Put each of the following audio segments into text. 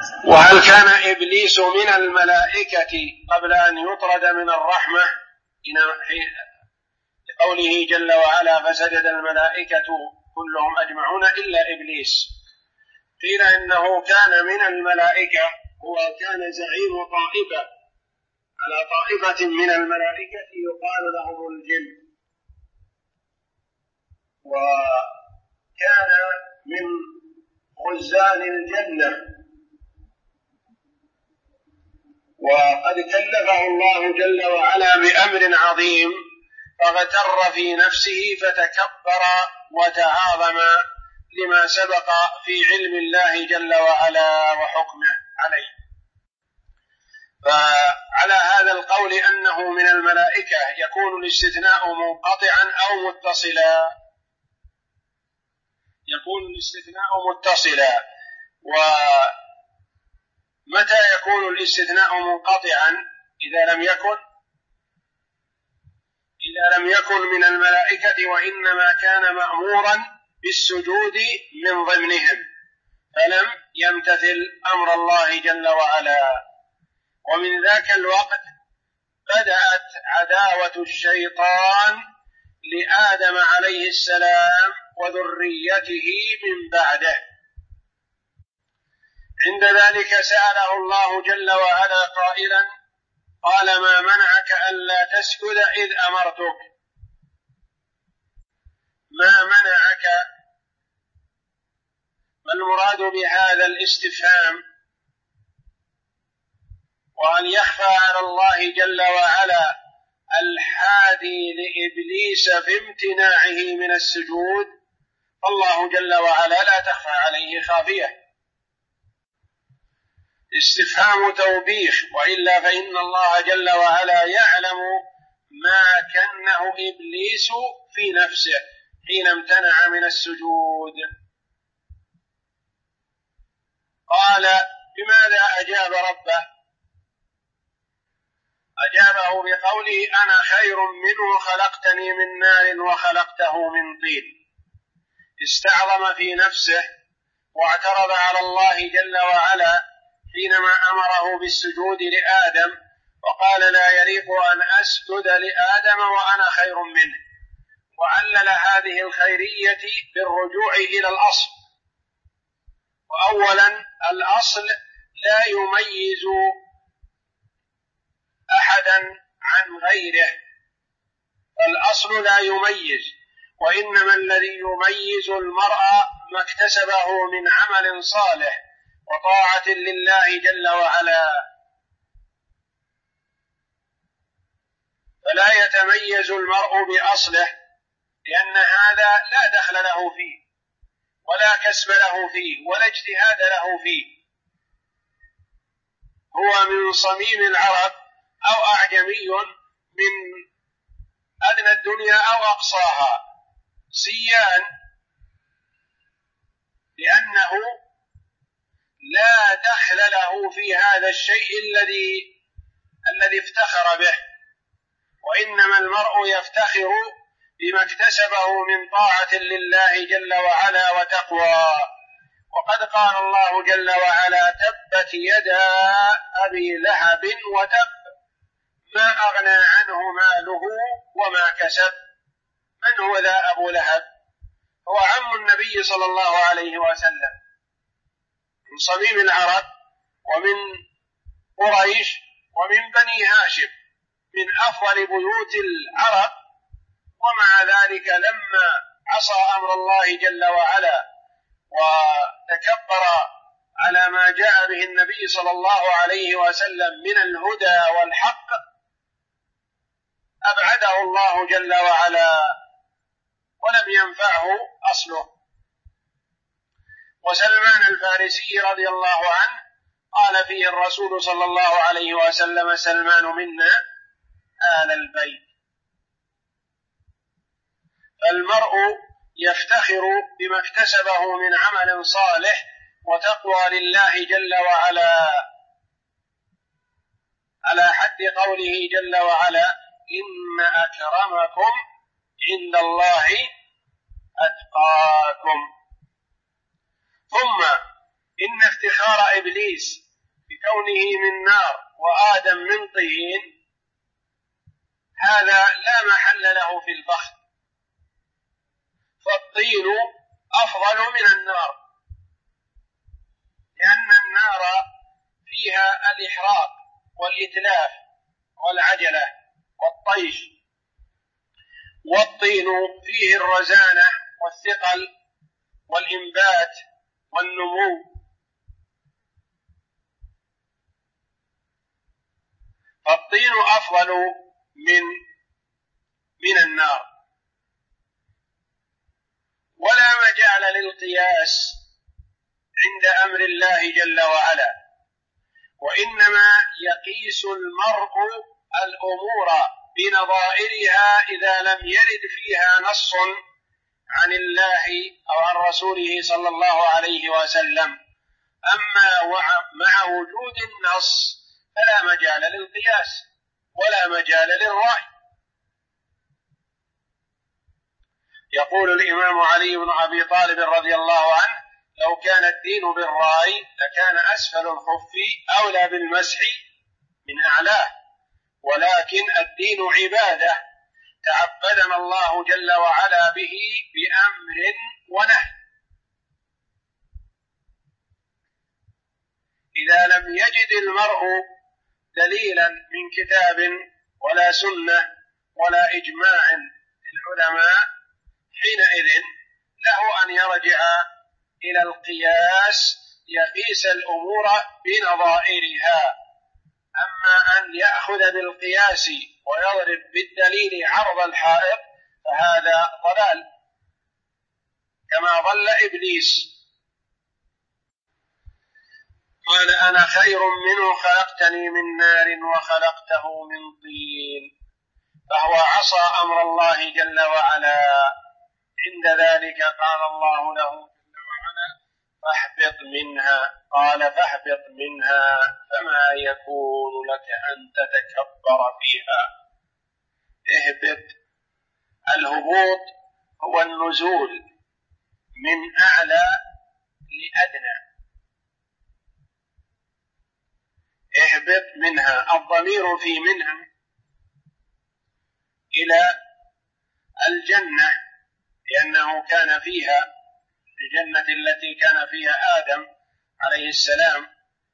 وهل كان إبليس من الملائكة قبل أن يطرد من الرحمة؟ قوله جل وعلا فسجد الملائكة كلهم أجمعون إلا إبليس. قيل إنه كان من الملائكة، وكان زعيم طائفة على طائفة من الملائكة يقال لهم الجن، وكان من خزان الجنة، وقد كلفه الله جل وعلا بأمر عظيم فاغتر في نفسه فتكبر وتعاظم لما سبق في علم الله جل وعلا وحكمه عليه. فعلى هذا القول أنه من الملائكة يكون الاستثناء منقطعا أو متصلا، يكون الاستثناء متصلا. ومتى يكون الاستثناء منقطعا؟ إذا لم يكن من الملائكة وإنما كان مأمورا بالسجود من ضمنهم فلم يمتثل أمر الله جل وعلا. ومن ذاك الوقت بدأت عداوة الشيطان لآدم عليه السلام وذريته من بعده. عند ذلك سأله الله جل وعلا قائلا: قال ما منعك ألا تسجد إذ أمرتك؟ ما منعك؟ ما المراد بهذا الاستفهام؟ وأن يخفى على الله جل وعلا الحادي لإبليس في امتناعه من السجود؟ الله جل وعلا لا تخفى عليه خافية. استفهام توبيخ، وإلا فإن الله جل وعلا يعلم ما كنه إبليس في نفسه حين امتنع من السجود. قال: بماذا أجاب ربه؟ أجابه بقوله: أنا خير منه خلقتني من نار وخلقته من طين. استعظم في نفسه واعترض على الله جل وعلا حينما أمره بالسجود لآدم، وقال: لا يليق أن أسجد لآدم وأنا خير منه. وعلل هذه الخيرية بالرجوع إلى الأصل. وأولا الأصل لا يميز أحدا عن غيره، الأصل لا يميز، وإنما الذي يميز المرء ما اكتسبه من عمل صالح وطاعة لله جل وعلا. فلا يتميز المرء بأصله، لأن هذا لا دخل له فيه ولا كسب له فيه ولا اجتهاد له فيه. هو من صميم العرب أو أعجمي من أدنى الدنيا أو أقصاها، سيان، لأنه لا دخل له في هذا الشيء الذي افتخر به، وإنما المرء يفتخر بما اكتسبه من طاعة لله جل وعلا وتقوى. وقد قال الله جل وعلا: تبت يدا أبي لهب وتب ما أغنى عنه ماله وما كسب. من هو ذا أبو لهب؟ هو عم النبي صلى الله عليه وسلم، من صميم العرب ومن قريش ومن بني هاشم، من أفضل بيوت العرب. ومع ذلك لما عصى أمر الله جل وعلا وتكبر على ما جاء به النبي صلى الله عليه وسلم من الهدى والحق، أبعده الله جل وعلا ولم ينفعه أصله. وسلمان الفارسي رضي الله عنه قال فيه الرسول صلى الله عليه وسلم: سلمان منا آل البيت. فالمرء يفتخر بما اكتسبه من عمل صالح وتقوى لله جل وعلا، على حد قوله جل وعلا: إن أكرمكم عند الله أتقاكم. ثم إن افتخار إبليس بكونه من نار وآدم من طين هذا لا محل له في الفخر، فالطين أفضل من النار، لأن النار فيها الإحراق والإتلاف والعجلة والطيش، والطين فيه الرزانة والثقل والإنبات والنمو. فالطين أفضل من النار. ولا مجال للقياس عند أمر الله جل وعلا، وإنما يقيس المرء الأمور بنظائرها إذا لم يرد فيها نص عن الله أو عن رسوله صلى الله عليه وسلم. أما مع وجود النص فلا مجال للقياس ولا مجال للرأي. يقول الإمام علي بن أبي طالب رضي الله عنه: لو كان الدين بالرأي لكان أسفل الخف أولى بالمسح من أعلاه، ولكن الدين عبادة تعبدنا الله جل وعلا به بأمر ونهي. إذا لم يجد المرء دليلا من كتاب ولا سنة ولا إجماع للعلماء حينئذ له أن يرجع إلى القياس يقيس الأمور بنظائرها. أما أن يأخذ بالقياس ويضرب بالدليل عرض الحائط فهذا ضلال كما ضل إبليس. قال: أنا خير منه خلقتني من نار وخلقته من طين. فهو عصى أمر الله جل وعلا. عند ذلك قال الله له جل وعلا: فاهبط منها. قال: فاهبط منها فما يكون لك أن تتكبر فيها. اهبط. الهبوط هو النزول من أعلى لأدنى. اهبط منها، الضمير في منها إلى الجنة، لأنه كان فيها الجنة التي كان فيها آدم عليه السلام.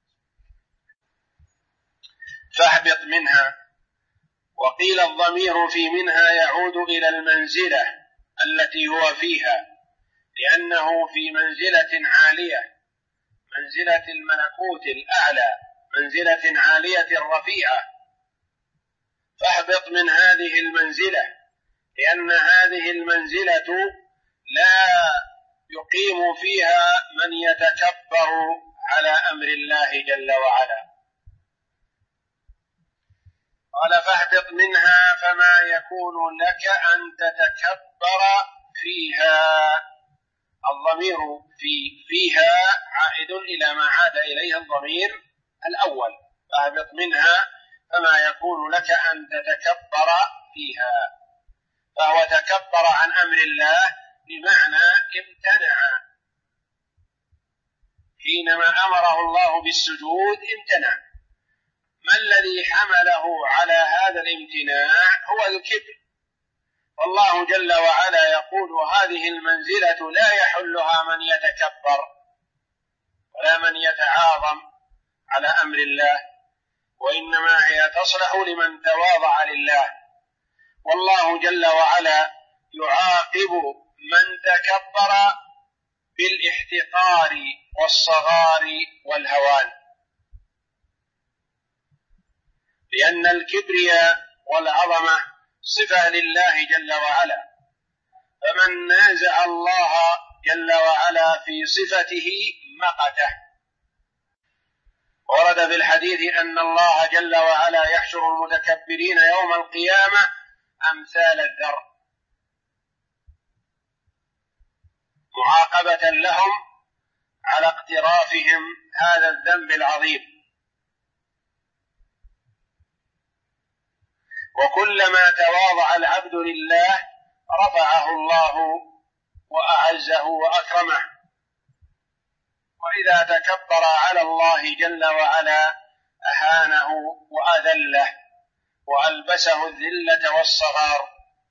فاهبط منها. وقيل الضمير في منها يعود إلى المنزلة التي هو فيها، لأنه في منزلة عالية، منزلة الملكوت الأعلى، منزلة عالية رفيعة. فاهبط من هذه المنزلة، لأن هذه المنزلة لا يقيم فيها من يتكبر على أمر الله جل وعلا. قال: فاهبط منها فما يكون لك أن تتكبر فيها. الضمير فيها عائد إلى ما عاد إليه الضمير الأول. فاهبط منها فما يكون لك أن تتكبر فيها. فهو تكبر عن أمر الله بمعنى امتنع. حينما أمره الله بالسجود امتنع. ما الذي حمله على هذا الامتناع؟ هو الكبر. والله جل وعلا يقول: هذه المنزلة لا يحلها من يتكبر ولا من يتعاظم على أمر الله، وإنما هي تصلح لمن تواضع لله. والله جل وعلا يعاقب من تكبر بالاحتقار والصغار والهوان، لأن الكبرياء والعظمة صفة لله جل وعلا، فمن نازع الله جل وعلا في صفته مقته. ورد في الحديث أن الله جل وعلا يحشر المتكبرين يوم القيامة أمثال الذر، معاقبة لهم على اقترافهم هذا الذنب العظيم. وكلما تواضع العبد لله رفعه الله وأعزه وأكرمه. وإذا تكبر على الله جل وعلا أهانه وأذله وألبسه الذلة والصغار.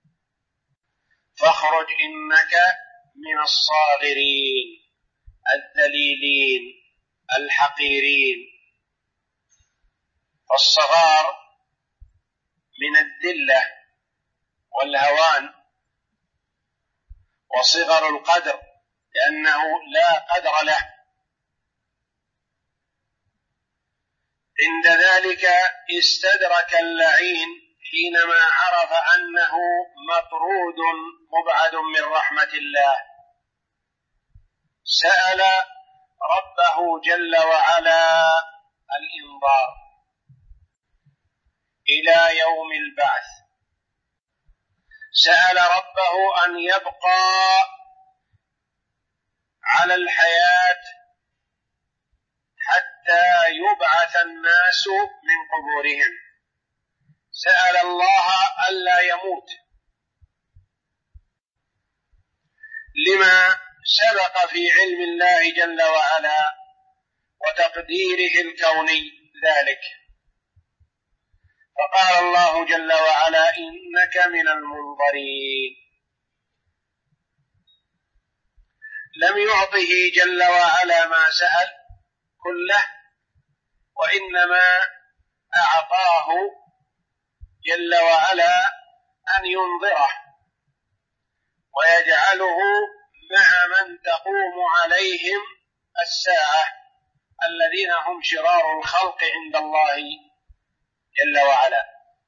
فاخرج إنك من الصاغرين الذليلين الحقيرين. فالصغار من الذلة والهوان وصغر القدر، لأنه لا قدر له. عند ذلك استدرك اللعين حينما عرف أنه مطرود مبعد من رحمة الله، سأل ربه جل وعلا الإنظار إلى يوم البعث، سأل ربه أن يبقى على الحياة حتى يبعث الناس من قبورهم، سأل الله ألا يموت لما سبق في علم الله جل وعلا وتقديره الكوني ذلك. فقال الله جل وعلا إنك من المنظرين. لم يعطه جل وعلا ما سأل كله، وإنما أعطاه جل وعلا أن ينظره ويجعله مع من تقوم عليهم الساعة الذين هم شرار الخلق عند الله جل وعلا.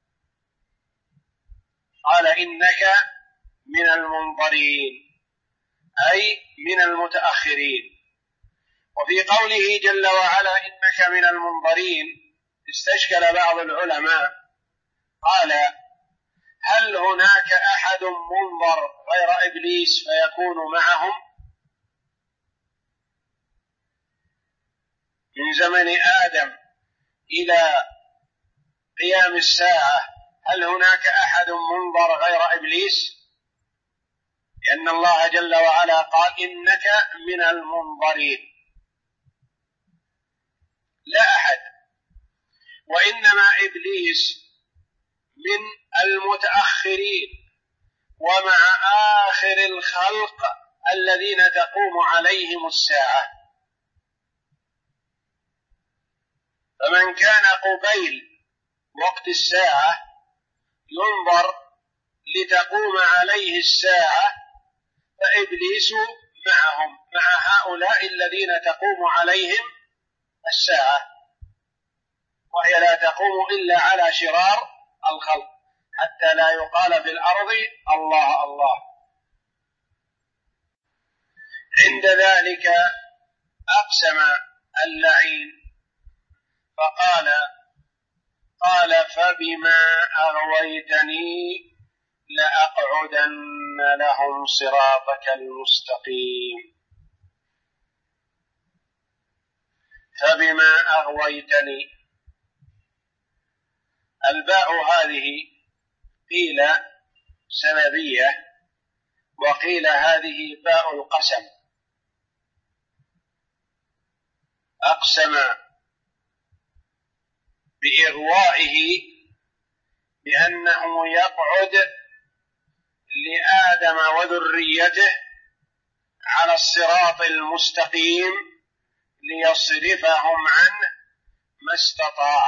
قال إنك من المنظرين أي من المتأخرين. وفي قوله جل وعلا إنك من المنظرين استشكل بعض العلماء، قال هل هناك أحد منظر غير إبليس فيكون معهم من زمن آدم إلى قيام الساعة؟ هل هناك أحد منظر غير إبليس؟ لأن الله جل وعلا قال إنك من المنظرين، لا أحد، وإنما إبليس من المتأخرين ومع آخر الخلق الذين تقوم عليهم الساعة. فمن كان قبيل وقت الساعة ينظر لتقوم عليه الساعة، فإبليس معهم، مع هؤلاء الذين تقوم عليهم الساعة، وهي لا تقوم إلا على شرار الخلق حتى لا يقال في الأرض الله الله. عند ذلك أقسم اللعين فقال فبما أغويتني لأقعدن لهم صراطك المستقيم. فبما أغويتني، الباء هذه قيل سببية وقيل هذه باء القسم. أقسم بإغوائه بأنه يقعد لآدم وذريته على الصراط المستقيم ليصرفهم عنه ما استطاع.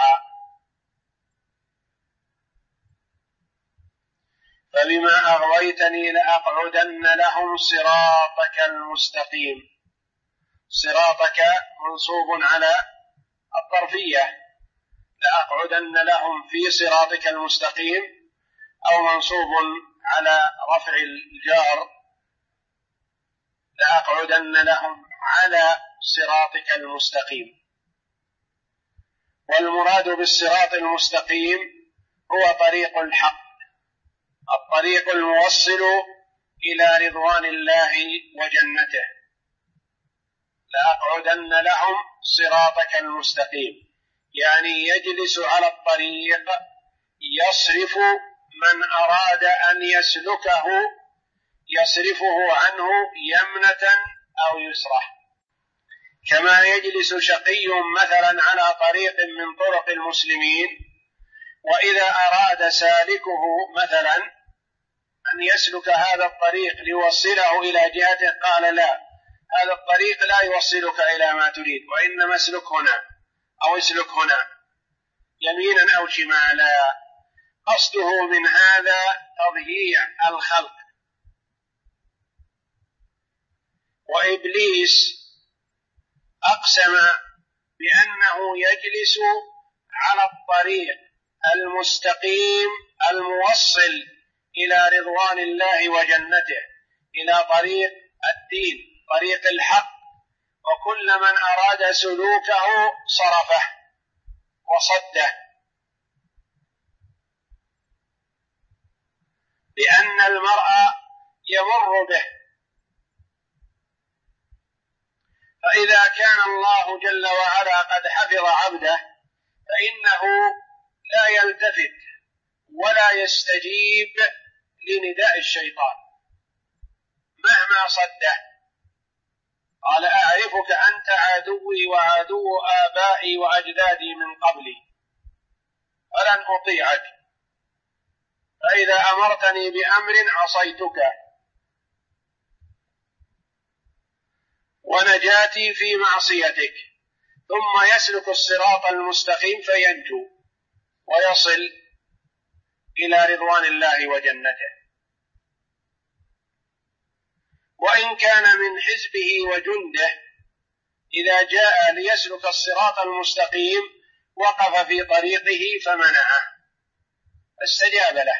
فبما أغويتني لأقعدن لهم صراطك المستقيم. صراطك منصوب على الظرفية، لأقعدن لهم في صراطك المستقيم، أو منصوب على رفع الجار لأقعدن لهم على صراطك المستقيم. والمراد بالصراط المستقيم هو طريق الحق، الطريق الموصل إلى رضوان الله وجنته. لأقعدن لهم صراطك المستقيم، يعني يجلس على الطريق يصرف من أراد أن يسلكه، يصرفه عنه يمنة أو يسرة. كما يجلس شقي مثلا على طريق من طرق المسلمين، وإذا أراد سالكه مثلا أن يسلك هذا الطريق ليوصله إلى جهته قال لا، هذا الطريق لا يوصلك إلى ما تريد، وإنما اسلك هنا أو اسلك هنا يمينا أو شمالا. قصده من هذا تضييع الخلق. وإبليس أقسم بأنه يجلس على الطريق المستقيم الموصل إلى رضوان الله وجنته، إلى طريق الدين، طريق الحق، وكل من أراد سلوكه صرفه وصده، لأن المرء يمر به. فإذا كان الله جل وعلا قد حفظ عبده فإنه لا يلتفت ولا يستجيب لنداء الشيطان مهما صده. قال أعرفك أنت عدوي وعدو آبائي وأجدادي من قبلي فلن أطيعك، فإذا أمرتني بأمر عصيتك، ونجاتي في معصيتك، ثم يسلك الصراط المستقيم فينجو ويصل إلى رضوان الله وجنته. وإن كان من حزبه وجنده إذا جاء ليسلك الصراط المستقيم وقف في طريقه فمنعه فاستجاب له.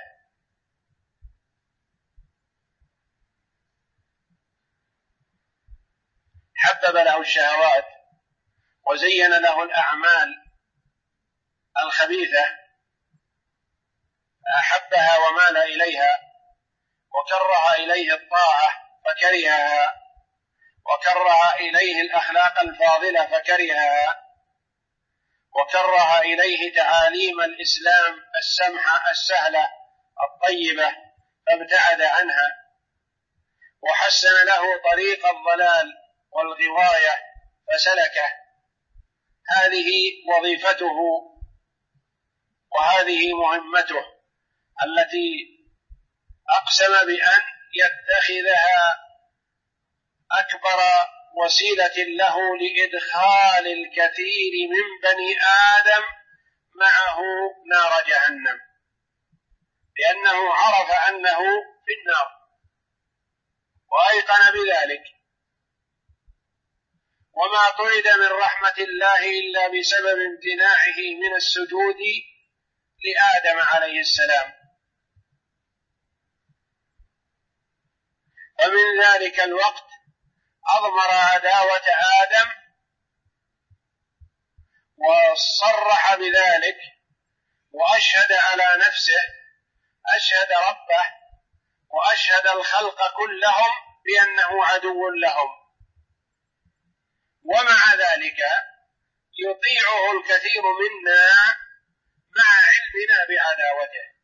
حبب له الشهوات وزين له الأعمال الخبيثة فأحبها ومال إليها، وكره إليه الطاعة فكرهها، وكره إليه الأخلاق الفاضلة فكرهها، وكره إليه تعاليم الإسلام السمحة السهلة الطيبة فابتعد عنها، وحسن له طريق الضلال والغواية فسلكه. هذه وظيفته وهذه مهمته التي أقسم بأن يتخذها أكبر وسيلة له لإدخال الكثير من بني آدم معه نار جهنم، لأنه عرف أنه في النار وأيقن بذلك، وما طرد من رحمة الله إلا بسبب امتناعه من السجود لآدم عليه السلام. فمن ذلك الوقت أضمر عداوة آدم وصرح بذلك وأشهد على نفسه، أشهد ربه وأشهد الخلق كلهم بأنه عدو لهم، ومع ذلك يطيعه الكثير منا مع علمنا بعداوته.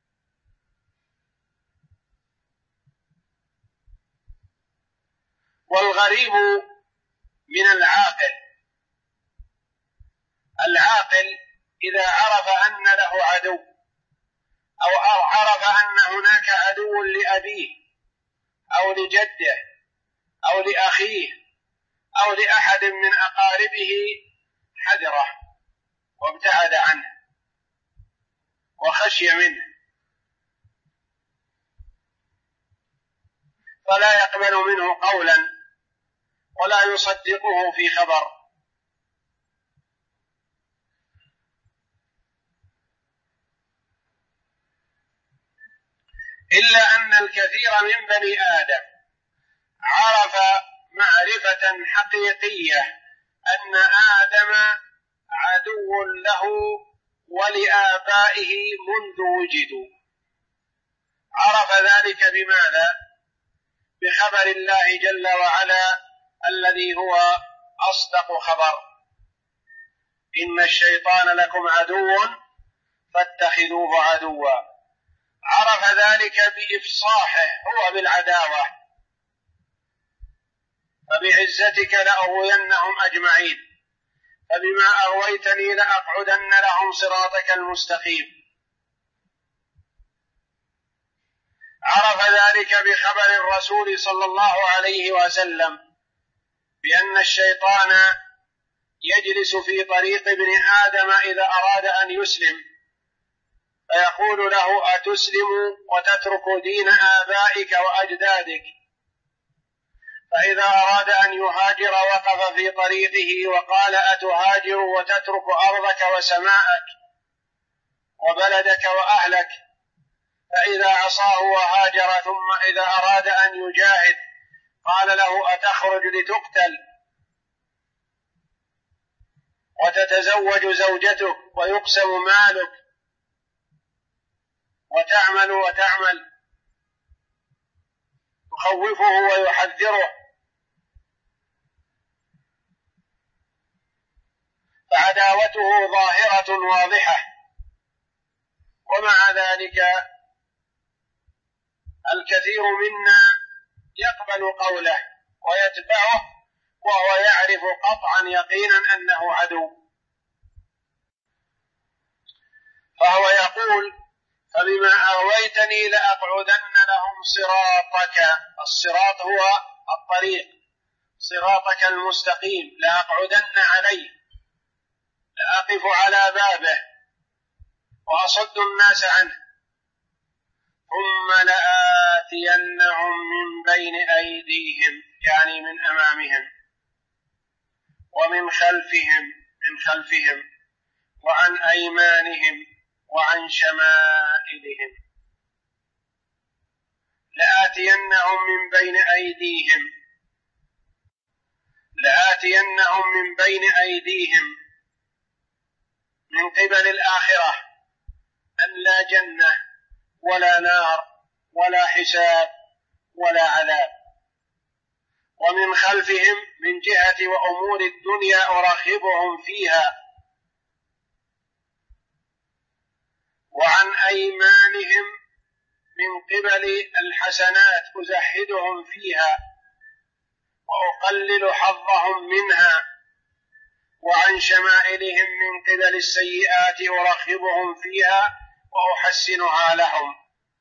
والغريب من العاقل إذا عرف أن له عدو أو عرف أن هناك عدو لأبيه أو لجده أو لأخيه أو لأحد من أقاربه حذره وابتعد عنه وخشي منه، فلا يقبل منه قولا ولا يصدقه في خبر. إلا أن الكثير من بني آدم عرف معرفة حقيقية أن آدم عدو له ولآبائه منذ وجدوا. عرف ذلك بماذا؟ بخبر الله جل وعلا الذي هو أصدق خبر: إن الشيطان لكم عدو فاتخذوه عدوا. عرف ذلك بإفصاحه هو بالعداوة، فبعزتك لأغوينهم أجمعين، فبما أغويتني لأقعدن لهم صراطك المستقيم. عرف ذلك بخبر الرسول صلى الله عليه وسلم بأن الشيطان يجلس في طريق ابن آدم إذا أراد أن يسلم، فيقول له: أتسلم وتترك دين آبائك وأجدادك؟ فإذا أراد أن يهاجر وقف في طريقه وقال: أتهاجر وتترك أرضك وسماءك وبلدك وأهلك؟ فإذا عصاه وهاجر، ثم إذا أراد أن يجاهد قال له: أتخرج لتقتل وتتزوج زوجتك ويقسم مالك وتعمل، يخوفه ويحذره. فعداوته ظاهرة واضحة، ومع ذلك الكثير منا يقبل قوله ويتبعه وهو يعرف قطعا يقينا أنه عدو. فهو يقول: فبما أغويتني لأقعدن لهم صراطك. الصراط هو الطريق، صراطك المستقيم، لأقعدن عليه، لأقف على بابه وأصد الناس عنه، ثم لآتينهم من بين أيديهم، يعني من أمامهم، ومن خلفهم وعن أيمانهم وعن شمائلهم. لآتينهم من بين أيديهم من قبل الآخرة، أن لا جنة ولا نار ولا حساب ولا عذاب. ومن خلفهم من جهة وأمور الدنيا أرغبهم فيها، وعن أيمانهم من قبل الحسنات أزهدهم فيها وأقلل حظهم منها، وعن شمائلهم من قبل السيئات أرغبهم فيها وأحسنها لهم.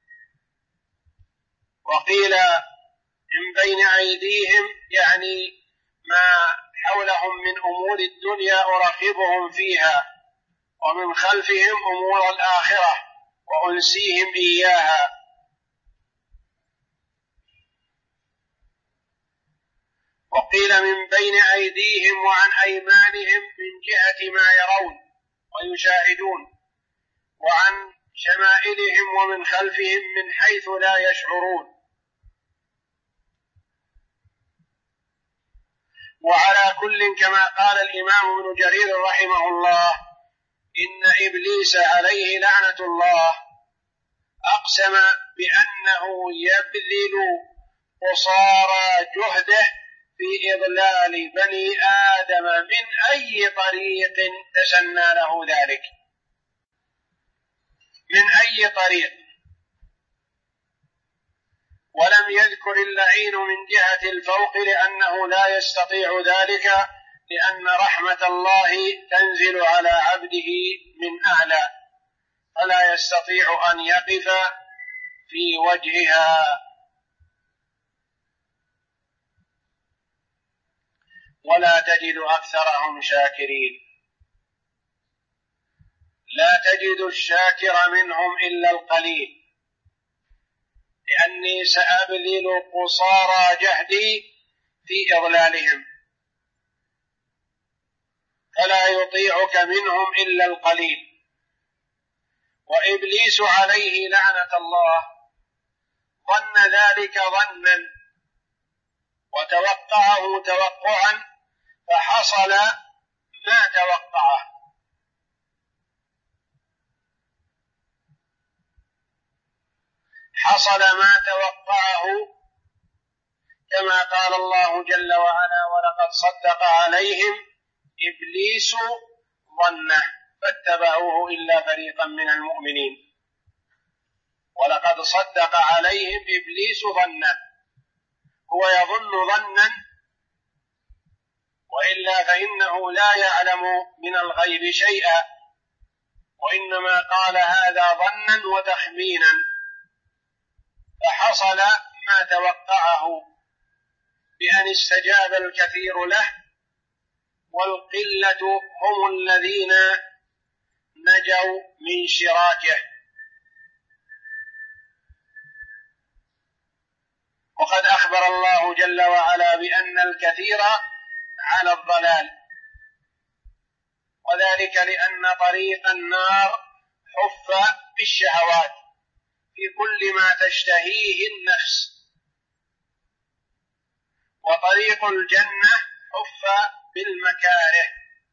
وقيل من بين أيديهم يعني ما حولهم من أمور الدنيا أرغبهم فيها، ومن خلفهم أمور الآخرة وأنسيهم إياها. وقيل من بين أيديهم وعن أيمانهم من جهة ما يرون ويشاهدون، وعن شمائلهم ومن خلفهم من حيث لا يشعرون. وعلى كل، كما قال الإمام ابن جرير رحمه الله: إن إبليس عليه لعنة الله أقسم بأنه يبذل قصارى جهده في إضلال بني آدم من أي طريق تسنى له ذلك، من أي طريق. ولم يذكر اللعين من جهة الفوق لأنه لا يستطيع ذلك، لأن رحمة الله تنزل على عبده من أعلى، فلا يستطيع أن يقف في وجهها. ولا تجد أكثرهم شاكرين، لا تجد الشاكر منهم إلا القليل، لأني سأبذل قصارى جهدي في إضلالهم، فلا يطيعك منهم إلا القليل. وإبليس عليه لعنة الله ظن ذلك ظنا وتوقعه توقعا، فحصل ما توقعه. حصل ما توقعه، كما قال الله جل وعلا: ولقد صدق عليهم إبليس ظنه فاتبعوه إلا فريقا من المؤمنين. ولقد صدق عليهم إبليس ظنه، هو يظن ظنا وإلا فإنه لا يعلم من الغيب شيئا، وإنما قال هذا ظنا وتخمينا، فحصل ما توقعه بأن استجاب الكثير له، والقلة هم الذين نجوا من شراكه. وقد أخبر الله جل وعلا بأن الكثير على الضلال، وذلك لأن طريق النار حف بالشهوات في كل ما تشتهيه النفس، وطريق الجنة حف بالمكاره.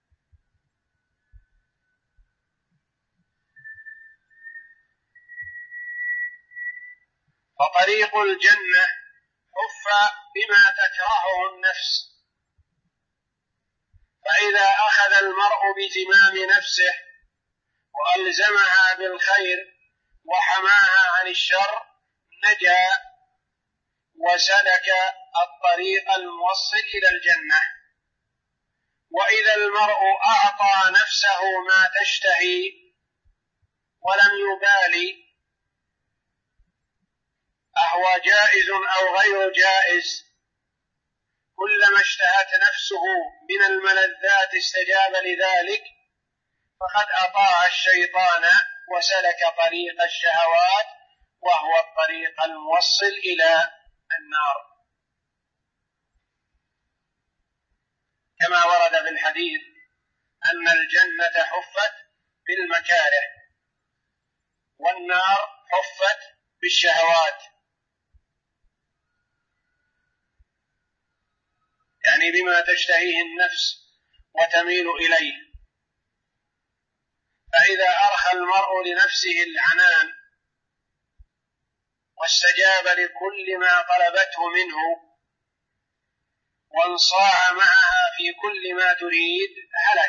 فطريق الجنة حف بما تكرهه النفس، فإذا أخذ المرء بزمام نفسه وألزمها بالخير وحماها عن الشر نجا وسلك الطريق الموصل إلى الجنة. وإذا المرء أعطى نفسه ما تشتهي ولم يبالي أهو جائز أو غير جائز، كلما اشتهت نفسه من الملذات استجاب لذلك، فقد أطاع الشيطان وسلك طريق الشهوات، وهو الطريق الموصل إلى النار، كما ورد في الحديث أن الجنة حفت بالمكاره والنار حفت بالشهوات، يعني بما تشتهيه النفس وتميل إليه. فإذا أرخى المرء لنفسه العنان واستجاب لكل ما طلبته منه وانصاع معها في كل ما تريد هلك.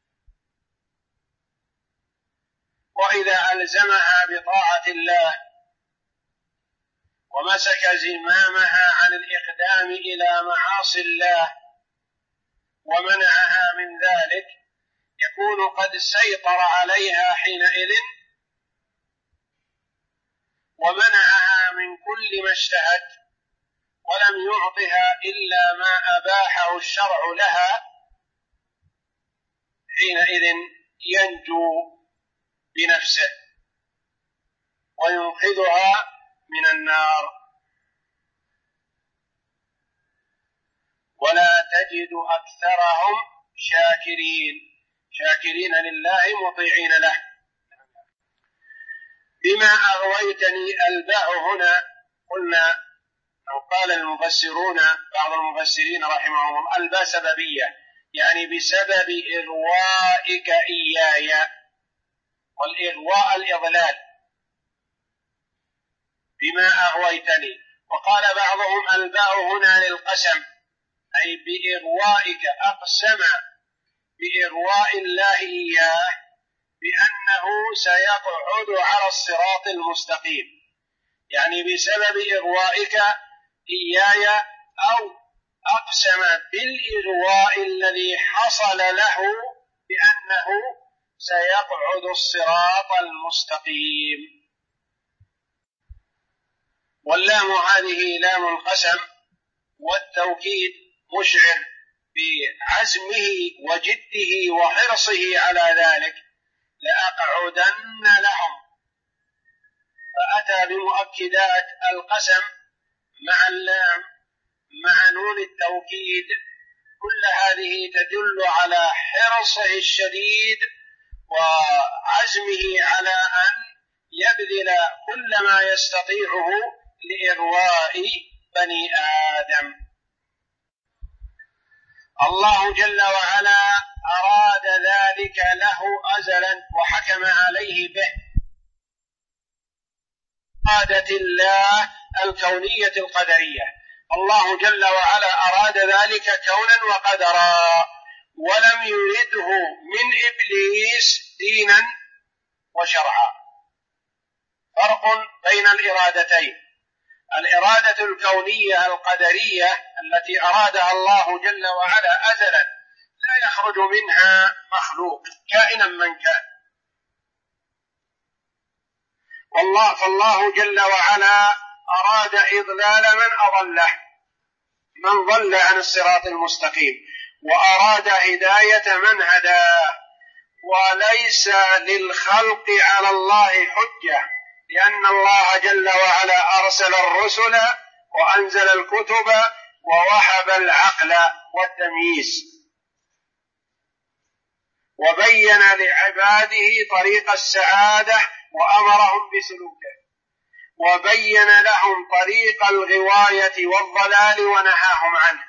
وإذا ألزمها بطاعة الله ومسك زمامها عن الإقدام إلى معاصي الله ومنعها من ذلك، يكون قد سيطر عليها حينئذ ومنعها من كل ما اشتهت، ولم يعطها إلا ما أباحه الشرع لها، حينئذ ينجو بنفسه وينقذها من النار. ولا تجد أكثرهم شاكرين لله مطيعين له. بما أغويتني الباء هنا قلنا أو قال المفسرون بعض المفسرين رحمهم الله الباء سببية، يعني بسبب إغوائك إياي، والإغواء الإضلال. بما أغويتني، وقال بعضهم الباء هنا للقسم، أي بإغوائك، أقسم بإغواء الله إياه بأنه سيقعد على الصراط المستقيم، يعني بسبب إغوائك إياي، أو أقسم بالإغواء الذي حصل له بأنه سيقعد الصراط المستقيم. واللام هذه لام القسم والتوكيد مشعر بعزمه وجده وحرصه على ذلك، لأقعدن لهم، فأتى بمؤكدات القسم مع اللام مع نون التوكيد، كل هذه تدل على حرصه الشديد وعزمه على أن يبذل كل ما يستطيعه لإغواء بني آدم. الله جل وعلا أراد ذلك له أزلا وحكم عليه به، إرادة الله الكونية القدرية. الله جل وعلا أراد ذلك كونا وقدرا، ولم يرده من إبليس دينا وشرعا. فرق بين الإرادتين: الإرادة الكونية القدرية التي أرادها الله جل وعلا أزلا لا يخرج منها مخلوق كائنا من كان. فالله جل وعلا أراد إضلال من أضله، من ضل عن الصراط المستقيم، وأراد هداية من هداه. وليس للخلق على الله حجة، لأن الله جل وعلا أرسل الرسل وأنزل الكتب ووهب العقل والتمييز، وبين لعباده طريق السعادة وأمرهم بسلوكه، وبين لهم طريق الغواية والضلال ونهاهم عنه.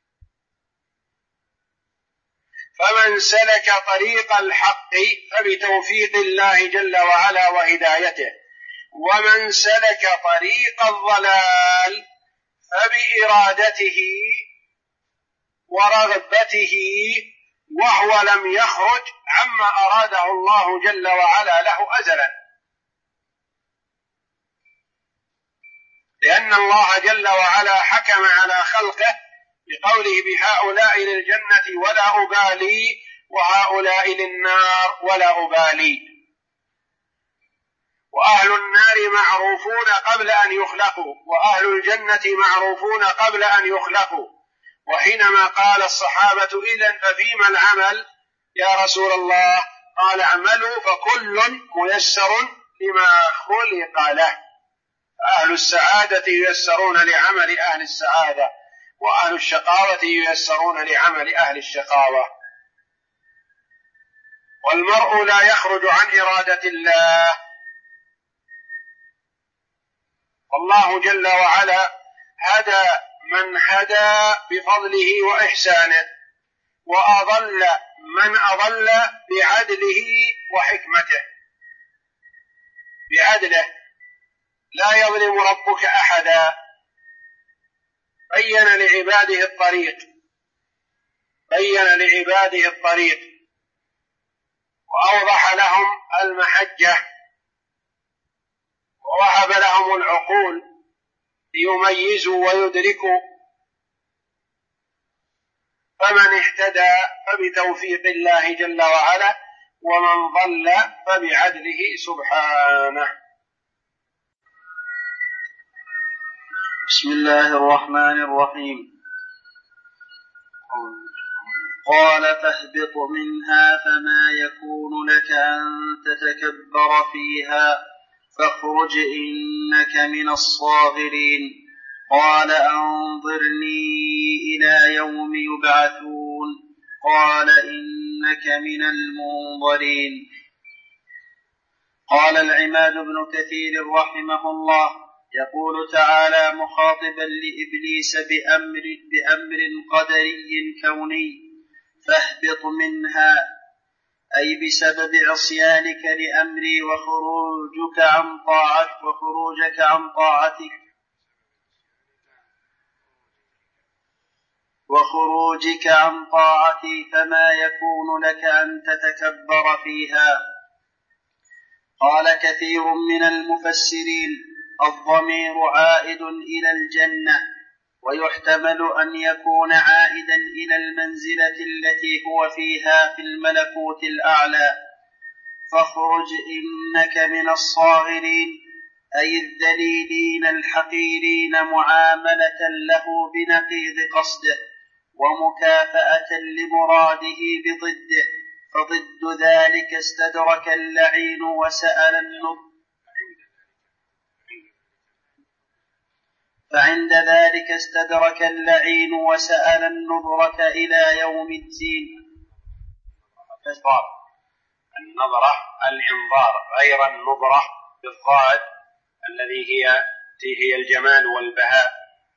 فمن سلك طريق الحق فبتوفيق الله جل وعلا وهدايته، ومن سلك طريق الضلال فبإرادته ورغبته، وهو لم يخرج عما أراده الله جل وعلا له أزلا، لأن الله جل وعلا حكم على خلقه بقوله بهؤلاء للجنة ولا أبالي، وهؤلاء للنار ولا أبالي. وأهل النار معروفون قبل أن يخلقوا، وأهل الجنة معروفون قبل أن يخلقوا. وحينما قال الصحابة إذن ففيما العمل يا رسول الله؟ قال اعملوا فكل ميسر لما خلق له. أهل السعادة ييسرون لعمل أهل السعادة، وأهل الشقاوة ييسرون لعمل أهل الشقاوة. والمرء لا يخرج عن إرادة الله. الله جل وعلا هدى من هدى بفضله وإحسانه، وأضل من أضل بعدله وحكمته، بعدله، لا يظلم ربك أحدا. بين لعباده الطريق، وأوضح لهم المحجة، ووهب لهم العقول ليميزوا ويدركوا. فمن اهتدى فبتوفيق الله جل وعلا، ومن ضل فبعدله سبحانه. بسم الله الرحمن الرحيم. قال فاهبط منها فما يكون لك أن تتكبر فيها فاخرج إنك من الصاغرين. قال أنظرني إلى يوم يبعثون. قال إنك من المنظرين. قال العماد بن كثير رحمه الله يقول تعالى مخاطبا لإبليس بأمر قدري كوني: فاهبط منها، أي بسبب عصيانك لأمري وخروجك عن طاعتي فما يكون لك أن تتكبر فيها. قال كثير من المفسرين: الضمير عائد إلى الجنة، ويحتمل أن يكون عائدا إلى المنزلة التي هو فيها في الملكوت الأعلى. فاخرج إنك من الصاغرين، أي الذليلين الحقيرين معاملة له بنقيض قصده، ومكافأة لمراده بضده. فضد ذلك استدرك اللعين وسأل النضر، فعند ذلك استدرك اللعين وسأل النظرة إلى يوم الدين. النظرة الإنظار غير النظرة بالضاد الذي هي الجمال والبهاء.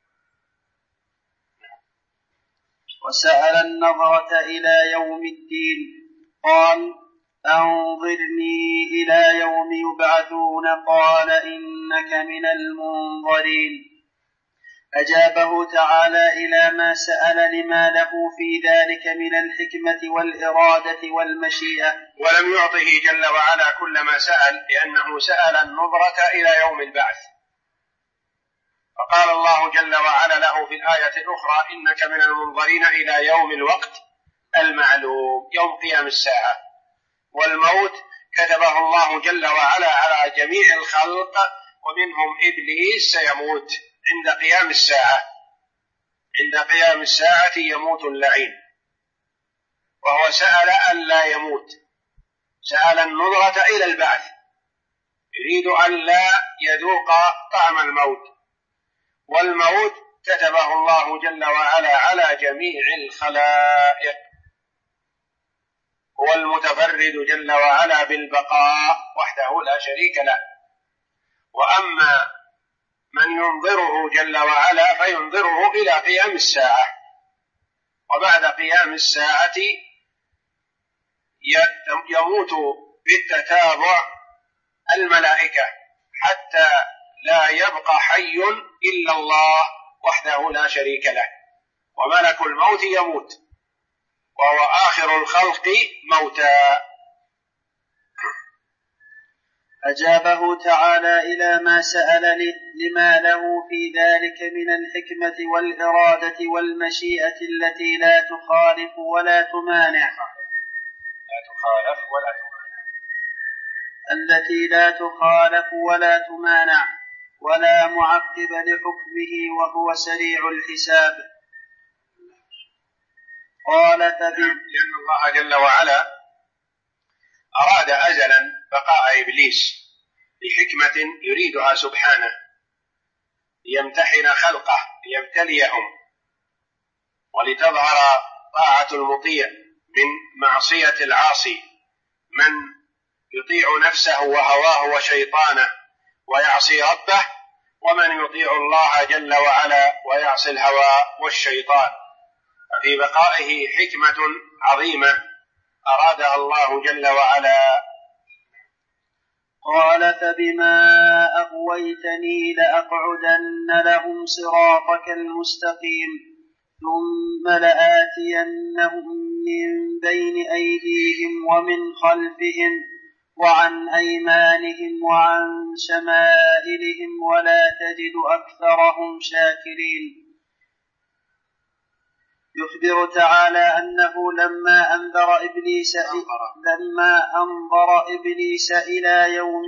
وسأل النظرة إلى يوم الدين. قال أنظرني إلى يوم يبعثون. قال إنك من المنظرين. أجابه تعالى إلى ما سأل لما له في ذلك من الحكمة والإرادة والمشيئة، ولم يعطه جل وعلا كل ما سأل، لأنه سأل النظرة إلى يوم البعث. فقال الله جل وعلا له في الآية الأخرى: إنك من المنظرين إلى يوم الوقت المعلوم يوم قيام الساعة. والموت كتبه الله جل وعلا على جميع الخلق، ومنهم إبليس سيموت عند قيام الساعة. عند قيام الساعة يموت اللعين، وهو سأل أن لا يموت، سأل النظرة إلى البعث، يريد أن لا يذوق طعم الموت. والموت كتبه الله جل وعلا على جميع الخلائق. هو المتفرد جل وعلا بالبقاء وحده لا شريك له. وأما من ينظره جل وعلا فينظره إلى قيام الساعة، وبعد قيام الساعة يموت بالتتابع الملائكة حتى لا يبقى حي إلا الله وحده لا شريك له، وملك الموت يموت وهو آخر الخلق موتا. أجابه تعالى إلى ما سأل لما له في ذلك من الحكمة والإرادة والمشيئة التي لا تخالف ولا تمانع، التي لا تخالف ولا تمانع ولا معقب لحكمه، وهو سريع الحساب. قال لأن الله جل وعلا أراد أزلا بقاء إبليس لحكمة يريدها سبحانه، ليمتحن خلقه، ليبتليهم، ولتظهر طاعة المطيع من معصية العاصي، من يطيع نفسه وهواه وشيطانه ويعصي ربه، ومن يطيع الله جل وعلا ويعصي الهوى والشيطان. ففي بقائه حكمة عظيمة أرادها الله جل وعلا. قال فبما أغويتني لأقعدن لهم صراطك المستقيم ثم لآتينهم من بين أيديهم ومن خلفهم وعن أيمانهم وعن شمائلهم ولا تجد أكثرهم شاكرين. يخبر تعالى أنه لما أنذر إبليس إلى يوم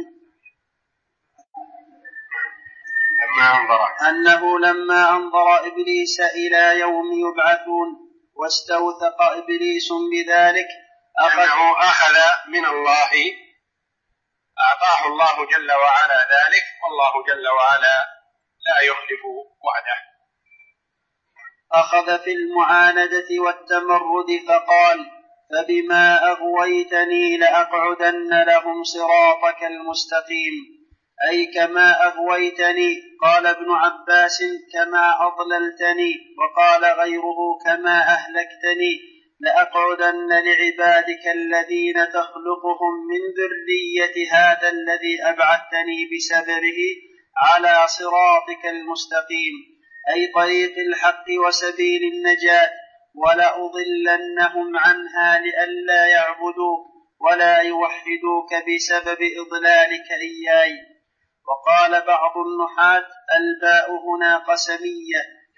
لما أنظر إبليس إلى يوم يبعثون واستوثق إبليس بذلك أنه أخذ من الله، أعطاه الله جل وعلا ذلك، والله جل وعلا لا يخلف وعده. أخذ في المعاندة والتمرد فقال فبما أغويتني لأقعدن لهم صراطك المستقيم، أي كما أغويتني. قال ابن عباس كما أضللتني، وقال غيره كما أهلكتني، لأقعدن لعبادك الذين تخلقهم من ذرية هذا الذي أبعثتني بسببه على صراطك المستقيم، أي طريق الحق وسبيل النجاة، ولأضلنهم عنها لئلا يعبدوك ولا يوحدوك بسبب إضلالك إياي. وقال بعض النحاة الباء هنا قسمية،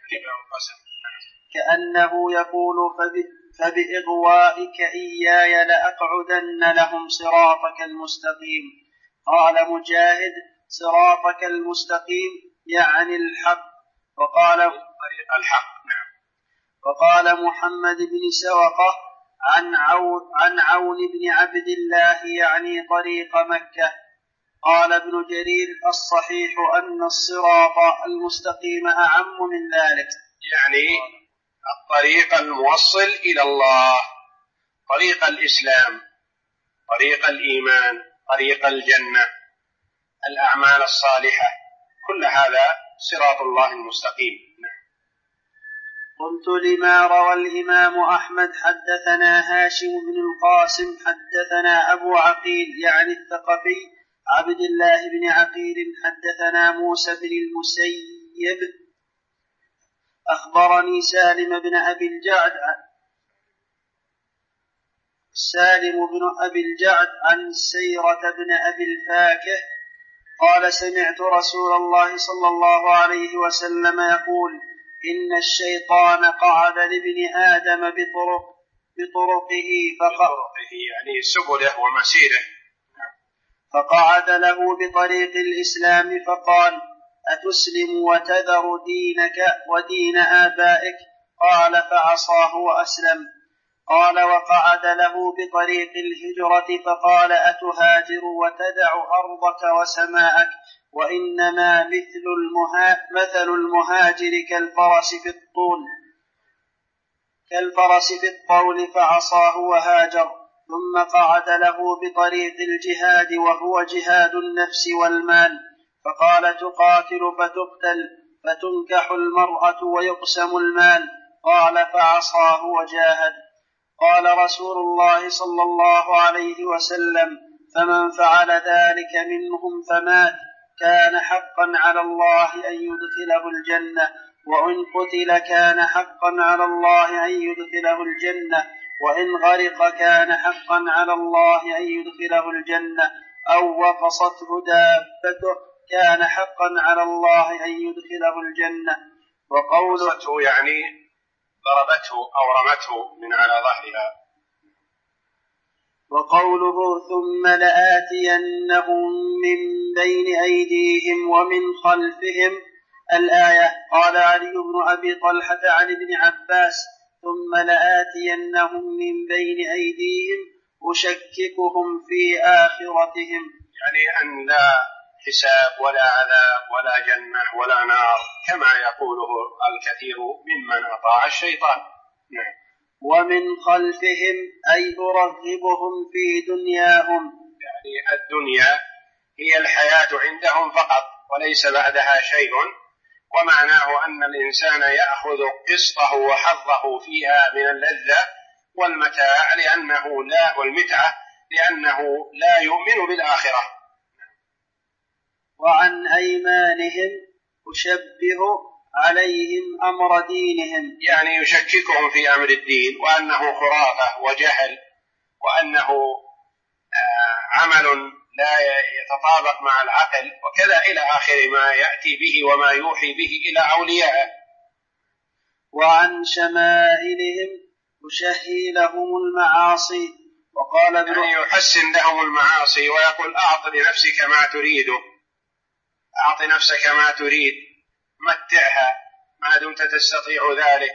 كأنه يقول فبإغوائك إياي لأقعدن لهم صراطك المستقيم. قال مجاهد صراطك المستقيم يعني الحق. وقال محمد بن سوقة عن عون بن عبد الله يعني طريق مكة. قال ابن جرير الصحيح أن الصراط المستقيم أعم من ذلك، يعني الطريق الموصل إلى الله، طريق الإسلام، طريق الإيمان، طريق الجنة، الأعمال الصالحة، كل هذا صراط الله المستقيم. قلت لما روى الإمام أحمد حدثنا هاشم بن القاسم حدثنا أبو عقيل يعني الثقفي عبد الله بن عقيل حدثنا موسى بن المسيب أخبرني سالم بن أبي الجعد عن سيرة بن أبي الفاكه قال سمعت رسول الله صلى الله عليه وسلم يقول إن الشيطان قعد لابن آدم بطرق بطرقه يعني سبله ومسيره. فقعد له بطريق الإسلام فقال: أتسلم وتذر دينك ودين آبائك؟ قال: فعصاه وأسلم. قال: وقعد له بطريق الهجرة فقال: أتهاجر وتدع أرضك وسماءك؟ وإنما مثل المهاجر كالفرس في الطول، فعصاه وهاجر. ثم قعد له بطريق الجهاد وهو جهاد النفس والمال، فقال: تقاتل فتقتل، فتنكح المرأة ويقسم المال. قال: فعصاه وجاهد. قال رسول الله صلى الله عليه وسلم: فمن فعل ذلك منهم فمات كان حقا على الله أن يدخله الجنة، وإن قتل كان حقا على الله أن يدخله الجنة، وإن غرق كان حقا على الله أن يدخله الجنة، أو وقصته دابته كان حقا على الله أن يدخله الجنة. وقوله يعني ضربته أو رمته من على ظهرها. وقوله: ثم لآتينهم من بين أيديهم ومن خلفهم، الآية. قال علي بن أبي طلحة عن ابن عباس: ثم لآتينهم من بين أيديهم أشككهم في آخرتهم، يعني أن لا حساب ولا عذاب ولا جنة ولا نار كما يقوله الكثير ممن أطاع الشيطان. ومن خلفهم أي أرغبهم في دنياهم، يعني الدنيا هي الحياة عندهم فقط وليس بعدها شيء، ومعناه أن الإنسان يأخذ قسطه وحظه فيها من اللذة والمتاع والمتعة لأنه لا يؤمن بالآخرة. وعن أيمانهم أشبه عليهم أمر دينهم، يعني يشككهم في أمر الدين وأنه خرافة وجهل وأنه عمل لا يتطابق مع العقل وكذا إلى آخر ما يأتي به وما يوحي به إلى أوليائه. وعن شمائلهم يشهي لهم المعاصي، وقال يعني يحسن لهم المعاصي ويقول: أعط لنفسك ما تريده، أعط نفسك ما تريد، متعها ما دمت تستطيع ذلك.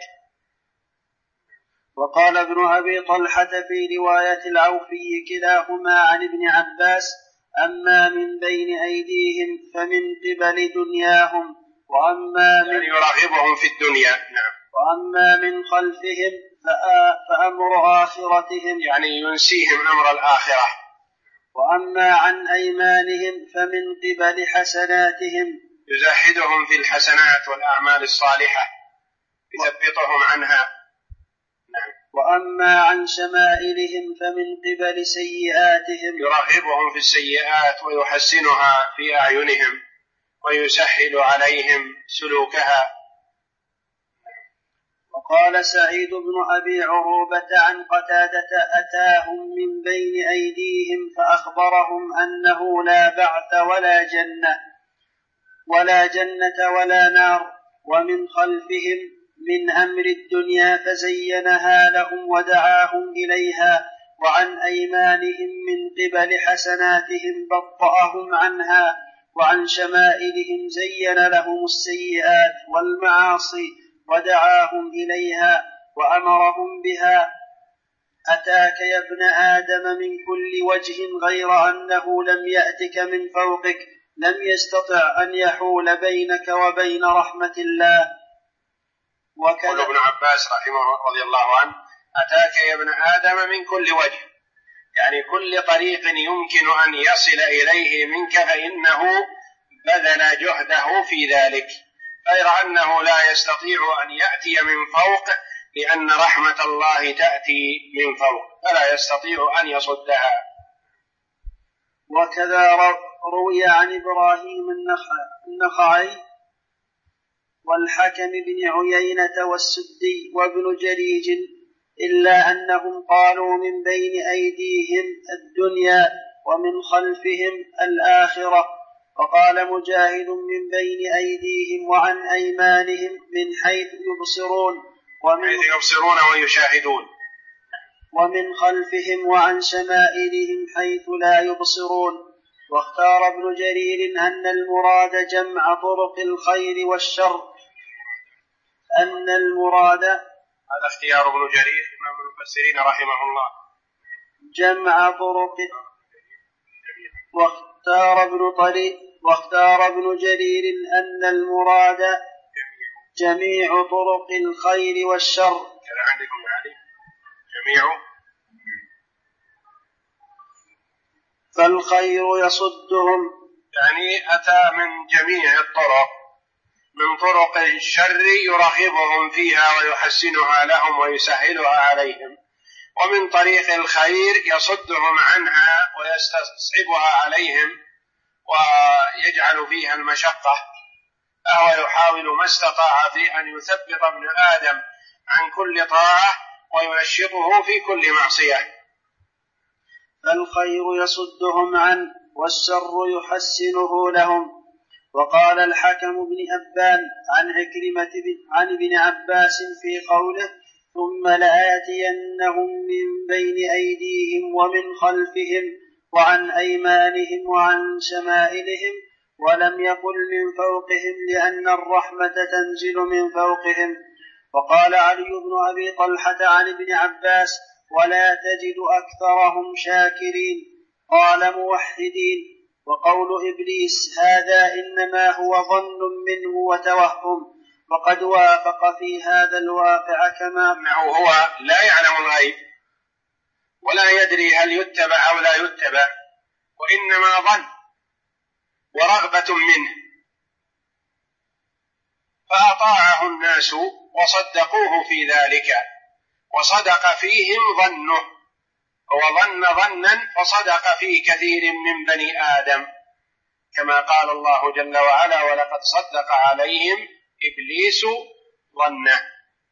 وقال ابن أبي طلحة في رواية العوفي كلاهما عن ابن عباس: أما من بين أيديهم فمن قبل دنياهم، وأما يعني يرغبهم في الدنيا. نعم. وأما من خلفهم فأمر آخرتهم، يعني ينسيهم أمر الآخرة. وأما عن أيمانهم فمن قبل حسناتهم، يزهدهم في الحسنات والأعمال الصالحة، يثبطهم عنها. نعم. وأما عن شمائلهم فمن قبل سيئاتهم، يرغبهم في السيئات ويحسنها في أعينهم ويسهل عليهم سلوكها. وقال سعيد بن أبي عروبة عن قتادة: أتاهم من بين أيديهم فأخبرهم أنه لا بعث ولا جنة ولا نار، ومن خلفهم من أمر الدنيا فزينها لهم ودعاهم إليها، وعن أيمانهم من قبل حسناتهم بطأهم عنها، وعن شمائلهم زين لهم السيئات والمعاصي ودعاهم إليها وأمرهم بها. أتاك يا ابن آدم من كل وجه غير أنه لم يأتك من فوقك، لم يستطع أن يحول بينك وبين رحمة الله. وقال ابن عباس رضي الله عنه: أتاك يا ابن آدم من كل وجه، يعني كل طريق يمكن أن يصل إليه منك فإنه بذل جهده في ذلك، غير أنه لا يستطيع أن يأتي من فوق لأن رحمة الله تأتي من فوق فلا يستطيع أن يصدها. وكذا روي عن إبراهيم النخعي والحكم بن عيينة والسدي وابن جريج، إلا أنهم قالوا من بين أيديهم الدنيا ومن خلفهم الآخرة. وقال مجاهد: من بين أيديهم وعن أيمانهم من حيث يبصرون ويشاهدون. ومن خلفهم وعن شمائلهم حيث لا يبصرون. واختار ابن جرير أن المراد جمع طرق الخير والشر، أن المراد، هذا اختيار ابن جرير إمام المفسرين رحمه الله، جمع طرق. واختار ابن جرير أن المراد جميع طرق الخير والشر. كذا عندكم يعني جميع، فالخير يصدهم، يعني أتى من جميع الطرق، من طرق الشر يرغبهم فيها ويحسنها لهم ويسهلها عليهم، ومن طريق الخير يصدهم عنها ويستصعبها عليهم ويجعل فيها المشقة، فهو يحاول ما استطاع في أن يثبط ابن آدم عن كل طاعة وينشطه في كل معصية. فالخير يصدهم عنه والشر يحسنه لهم. وقال الحكم بن أبان عن عكرمة عن ابن عباس في قوله ثم لآتينهم من بين أيديهم ومن خلفهم وعن أيمانهم وعن شمائلهم، ولم يقل من فوقهم لأن الرحمة تنزل من فوقهم. وقال علي بن أبي طلحة عن ابن عباس ولا تجد أكثرهم شاكرين، قال موحدين. وقول إبليس هذا إنما هو ظن منه وتوهم، وقد وافق في هذا الواقع كما أنه هو لا يعلم الغيب ولا يدري هل يتبع أو لا يتبع، وإنما ظن ورغبة منه، فأطاعه الناس وصدقوه في ذلك، وصدق فيهم ظنه، وظن ظنا فصدق في كثير من بني آدم، كما قال الله جل وعلا ولقد صدق عليهم إبليس ظنه،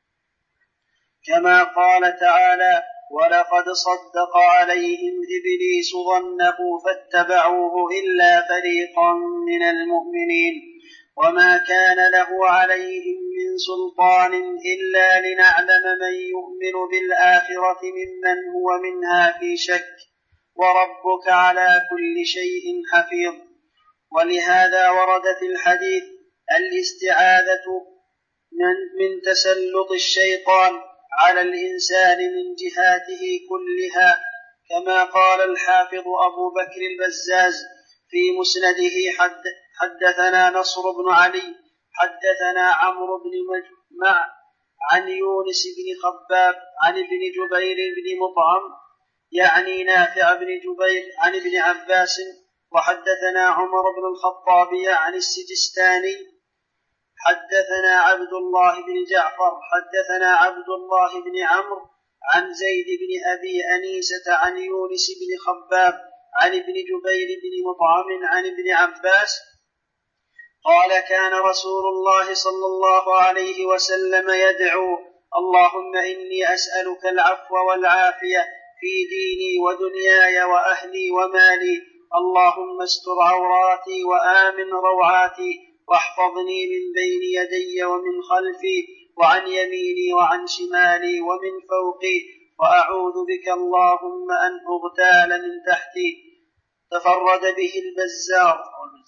كما قال تعالى ولقد صدق عليهم إبليس ظنه فاتبعوه إلا فريقا من المؤمنين، وما كان له عليهم من سلطان إلا لنعلم من يؤمن بالآخرة ممن هو منها في شك، وربك على كل شيء حفيظ. ولهذا ورد في الحديث الاستعاذة من تسلط الشيطان على الإنسان من جهاته كلها، كما قال الحافظ أبو بكر البزاز في مسنده حدثنا نصر بن علي حدثنا عمرو بن مجمع عن يونس بن خباب عن ابن جبير بن مطعم يعني نافع بن جبير عن ابن عباس. وحدثنا عمر بن الخطاب عن السجستاني حدثنا عبد الله بن جعفر حدثنا عبد الله بن عمرو عن زيد بن أبي أنيسة عن يونس بن خباب عن ابن جبير بن مطعم عن ابن عباس قال كان رسول الله صلى الله عليه وسلم يدعو اللهم إني أسألك العفو والعافية في ديني ودنياي وأهلي ومالي، اللهم استر عوراتي وآمن روعاتي، واحفظني من بين يدي ومن خلفي وعن يميني وعن شمالي ومن فوقي، وأعوذ بك اللهم أن أغتال من تحتي. تفرد به البزار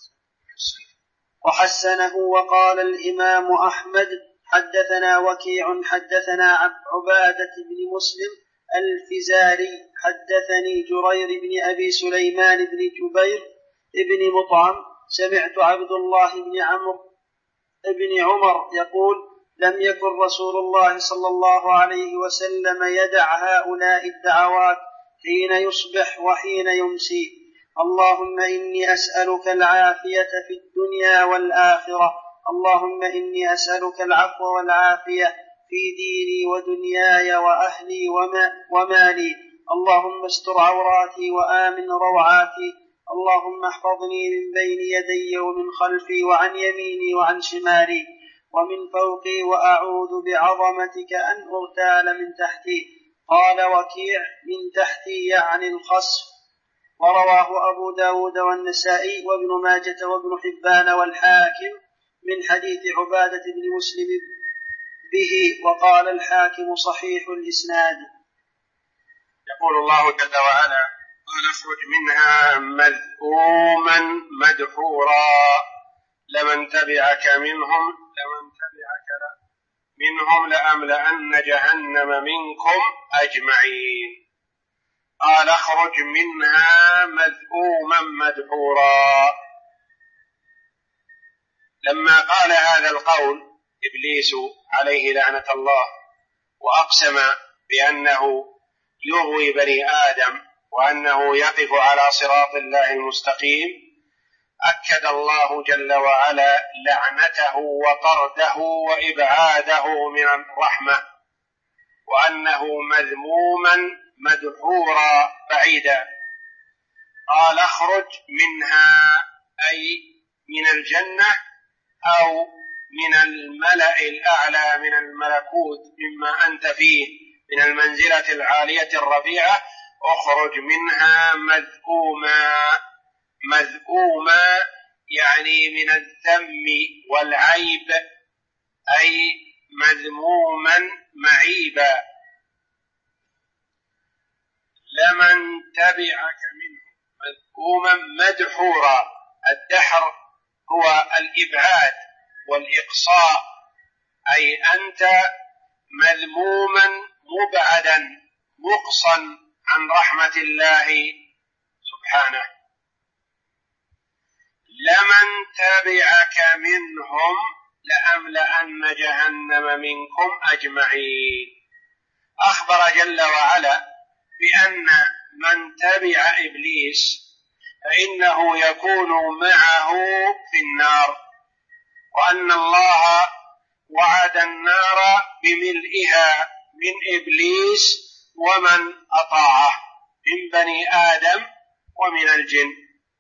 وحسنه. وقال الإمام أحمد حدثنا وكيع حدثنا عبادة بن مسلم الفزاري حدثني جرير بن أبي سليمان بن جبير بن مطعم سمعت عبد الله بن عمر يقول لم يكن رسول الله صلى الله عليه وسلم يدع هؤلاء الدعوات حين يصبح وحين يمسي: اللهم إني أسألك العافية في الدنيا والآخرة، اللهم إني أسألك العفو والعافية في ديني ودنياي وأهلي ومالي، اللهم استر عوراتي وآمن روعاتي، اللهم احفظني من بين يدي ومن خلفي وعن يميني وعن شمالي ومن فوقي، وأعوذ بعظمتك أن أغتال من تحتي. قال وكيع من تحتي يعني الخصف. ورواه أبو داود والنسائي وابن ماجة وابن حبان والحاكم من حديث عبادة بن مسلم به، وقال الحاكم صحيح الإسناد. يقول الله جل وعلا: قال اخرج منها مذءوما مدحورا لمن تبعك منهم لأملأن جهنم منكم أجمعين. قال اخرج منها مذءوما مدحورا. لما قال هذا القول إبليس عليه لعنة الله وأقسم بأنه يغوي بني آدم وأنه يقف على صراط الله المستقيم، أكد الله جل وعلا لعنته وطرده وإبعاده من الرحمة، وأنه مذموما مدحورا بعيدا. قال اخرج منها أي من الجنة أو من الملأ الأعلى من الملكوت مما أنت فيه من المنزلة العالية الرفيعة، اخرج منها مذءوما يعني من الذم والعيب، أي مذموما معيبا. لمن تبعك منه مذءوما مدحورا. الدحر هو الإبعاد والإقصاء، أي أنت مذموما مبعدا مقصا عن رحمة الله سبحانه. لمن تبعك منهم لأملأن جهنم منكم أجمعين. أخبر جل وعلا بأن من تبع إبليس فإنه يكون معه في النار، وأن الله وعد النار بملئها من إبليس ومن أطاعه من بني آدم ومن الجن.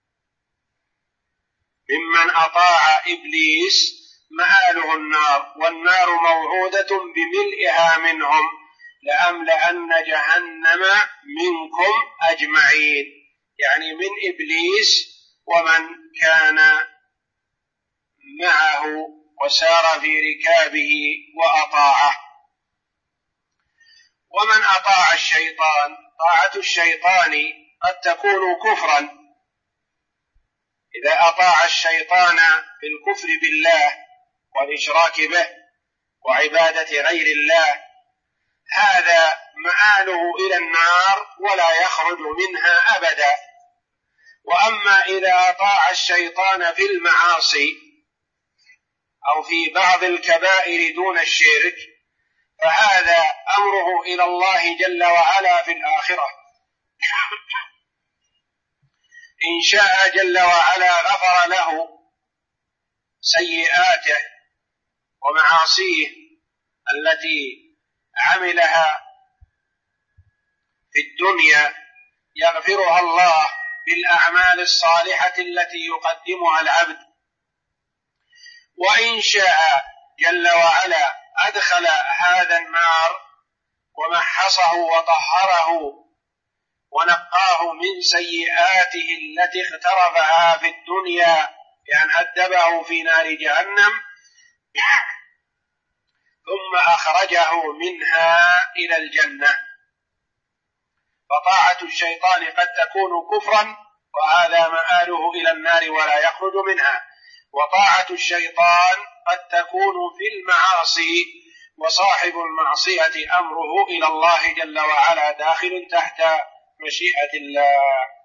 ممن أطاع إبليس مآله النار، والنار موعودة بملئها منهم، لأملأن جهنم منكم أجمعين، يعني من إبليس ومن كان معه وسار في ركابه وأطاعه. ومن أطاع الشيطان، طاعة الشيطان قد تكون كفرا. إذا أطاع الشيطان بالكفر بالله والإشراك به وعبادة غير الله، هذا مآله إلى النار ولا يخرج منها أبدا. وأما إذا أطاع الشيطان في المعاصي أو في بعض الكبائر دون الشرك، فهذا أمره إلى الله جل وعلا في الآخرة. إن شاء جل وعلا غفر له سيئاته ومعاصيه التي عملها في الدنيا، يغفرها الله بالأعمال الصالحة التي يقدمها العبد. وإن شاء جل وعلا أدخل هذا النار ومحصه وطهره ونقاه من سيئاته التي اقترفها في الدنيا بأن أدبه في نار جهنم، ثم أخرجه منها إلى الجنة. فطاعة الشيطان قد تكون كفرا، وهذا مآله إلى النار ولا يخرج منها. وطاعة الشيطان قد تكون في المعاصي، وصاحب المعصية أمره إلى الله جل وعلا داخل تحت مشيئة الله.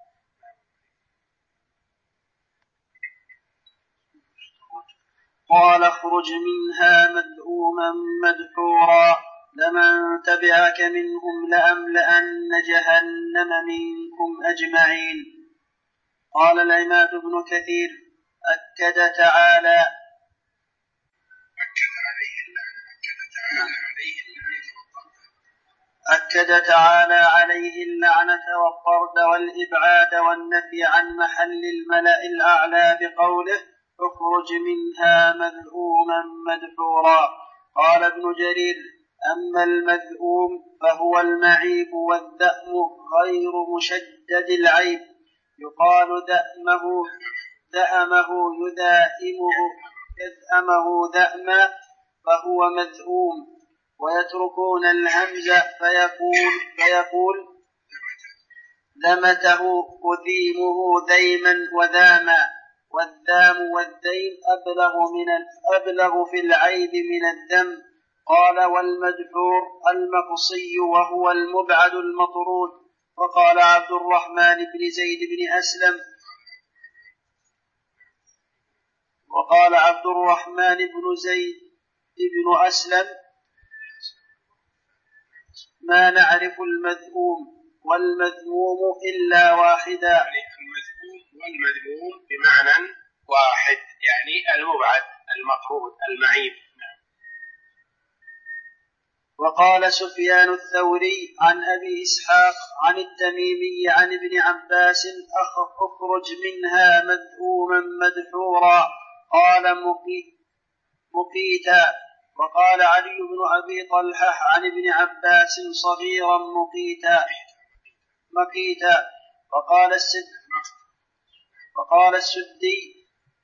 قال اخرج منها مذءوما مدحورا لمن تبعك منهم لأملأن جهنم منكم أجمعين. قال العماد بن كثير: أكد تعالى عليه اللعنة والطرد والإبعاد والنفي عن محل الملأ الأعلى بقوله: اخرج منها مذءوما مدحورا. قال ابن جرير: أما المذءوم فهو المعيب والذأم غير مشدد العيب، يقال دأمه يذأمه ذأما فهو مذءوم. ويتركون الهمز فيقول ذمته أذيمه ذيما وذاما، والذام والذيم أبلغ في العيب من الذم. قال: والمدحور المقصي وهو المبعد المطرود. وقال عبد الرحمن بن زيد بن أسلم ما نعرف المذموم والمذموم إلا واحدا. يعني المذموم والمذموم بمعنى واحد، يعني المبعد المطرود المعيب. وقال سفيان الثوري عن أبي إسحاق عن التميمي عن ابن عباس: اخرج منها مذءوما مدحورا. قال: مقيتا. وقال علي بن أبي طلحة عن ابن عباس: صغيرا مقيتا. وقال السدي: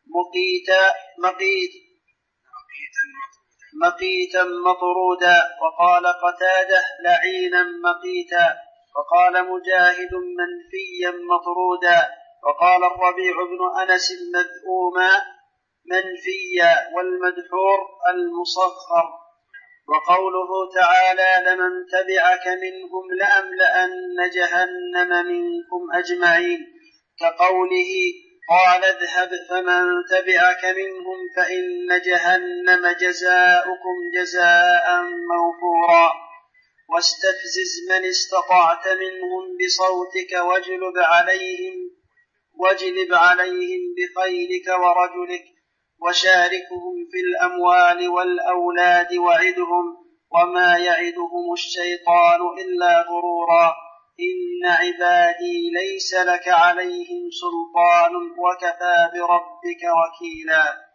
مقيتا مطرودا. وقال قتادة: لعينا مقيتا. وقال مجاهد: منفيا مطرودا. وقال الربيع بن أنس: مذءوما منفيا، والمدحور المصفر. وقوله تعالى: لمن تبعك منهم لأملأن جهنم منكم أجمعين، كقوله: قال: اذهب فمن تبعك منهم فإن جهنم جزاؤكم جزاء موفورا. واستفزز من استطعت منهم بصوتك واجلب عليهم بخيلك ورجلك، وشاركهم في الأموال والأولاد وعدهم، وما يعدهم الشيطان إلا غرورا. إن عبادي ليس لك عليهم سلطان وكفى بربك وكيلا.